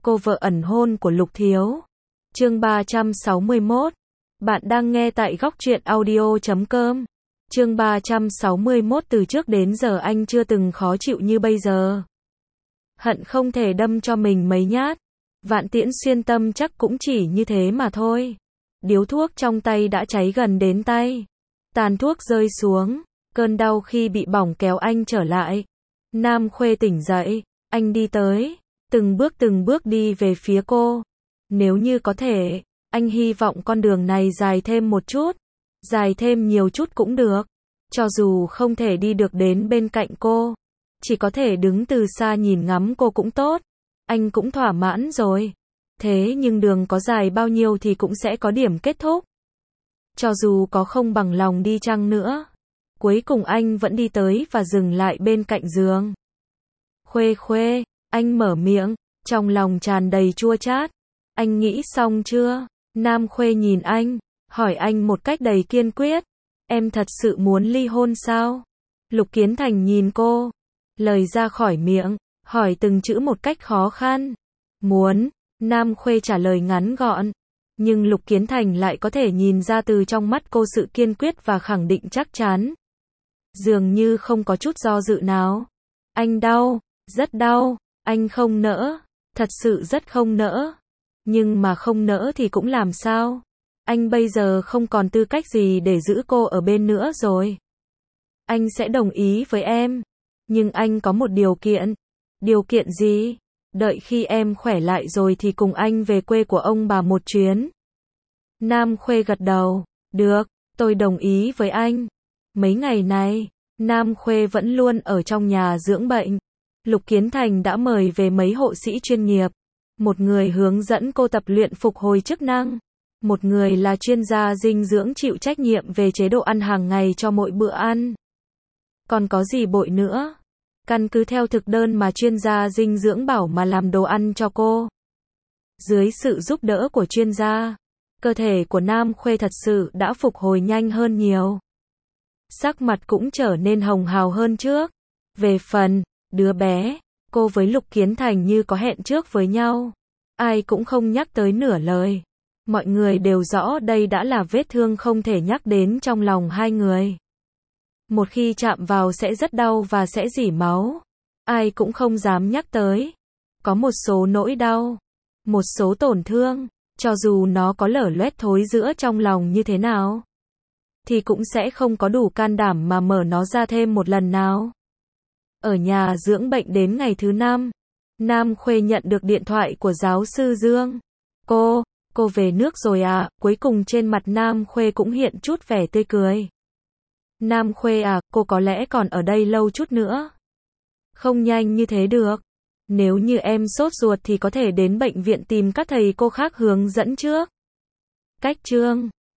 cô vợ ẩn hôn của Lục Thiếu. Chương 361. Bạn đang nghe tại góc truyện audio.com. Chương 361. Từ trước đến giờ anh chưa từng khó chịu như bây giờ. Hận không thể đâm cho mình mấy nhát. Vạn Tiễn Xuyên tâm chắc cũng chỉ như thế mà thôi. Điếu thuốc trong tay đã cháy gần đến tay. Tàn thuốc rơi xuống. Cơn đau khi bị bỏng kéo anh trở lại. Nam Khuê tỉnh dậy. Anh đi tới. từng bước đi về phía cô. Nếu như có thể, anh hy vọng con đường này dài thêm một chút. Dài thêm nhiều chút cũng được. Cho dù không thể đi được đến bên cạnh cô. Chỉ có thể đứng từ xa nhìn ngắm cô cũng tốt. Anh cũng thỏa mãn rồi. Thế nhưng đường có dài bao nhiêu thì cũng sẽ có điểm kết thúc. Cho dù có không bằng lòng đi chăng nữa. Cuối cùng anh vẫn đi tới và dừng lại bên cạnh giường. Khuê, anh mở miệng, trong lòng tràn đầy chua chát. Anh nghĩ xong chưa? Nam Khuê nhìn anh, hỏi anh một cách đầy kiên quyết. Em thật sự muốn ly hôn sao? Lục Kiến Thành nhìn cô. Lời ra khỏi miệng, hỏi từng chữ một cách khó khăn. Muốn, Nam Khuê trả lời ngắn gọn. Nhưng Lục Kiến Thành lại có thể nhìn ra từ trong mắt cô sự kiên quyết và khẳng định chắc chắn. Dường như không có chút do dự nào. Anh đau, rất đau, anh không nỡ, thật sự rất không nỡ. Nhưng mà không nỡ thì cũng làm sao? Anh bây giờ không còn tư cách gì để giữ cô ở bên nữa rồi. Anh sẽ đồng ý với em. Nhưng anh có một điều kiện. Điều kiện gì? Đợi khi em khỏe lại rồi thì cùng anh về quê của ông bà một chuyến. Nam Khuê gật đầu. Được, tôi đồng ý với anh. Mấy ngày này, Nam Khuê vẫn luôn ở trong nhà dưỡng bệnh. Lục Kiến Thành đã mời về mấy hộ sĩ chuyên nghiệp. Một người hướng dẫn cô tập luyện phục hồi chức năng. Một người là chuyên gia dinh dưỡng chịu trách nhiệm về chế độ ăn hàng ngày cho mỗi bữa ăn. Còn có gì bội nữa? Căn cứ theo thực đơn mà chuyên gia dinh dưỡng bảo mà làm đồ ăn cho cô. Dưới sự giúp đỡ của chuyên gia, cơ thể của Nam Khuê thật sự đã phục hồi nhanh hơn nhiều. Sắc mặt cũng trở nên hồng hào hơn trước. Về phần đứa bé, cô với Lục Kiến Thành như có hẹn trước với nhau. Ai cũng không nhắc tới nửa lời. Mọi người đều rõ đây đã là vết thương không thể nhắc đến trong lòng hai người. Một khi chạm vào sẽ rất đau và sẽ rỉ máu. Ai cũng không dám nhắc tới. Có một số nỗi đau, một số tổn thương, cho dù nó có lở loét thối rữa trong lòng như thế nào, thì cũng sẽ không có đủ can đảm mà mở nó ra thêm một lần nào. Ở nhà dưỡng bệnh đến ngày thứ 5, Nam Khuê nhận được điện thoại của giáo sư Dương. Cô về nước rồi à? Cuối cùng trên mặt Nam Khuê cũng hiện chút vẻ tươi cười. Nam Khuê à, cô có lẽ còn ở đây lâu chút nữa. Không nhanh như thế được. Nếu như em sốt ruột thì có thể đến bệnh viện tìm các thầy cô khác hướng dẫn trước. Cách chương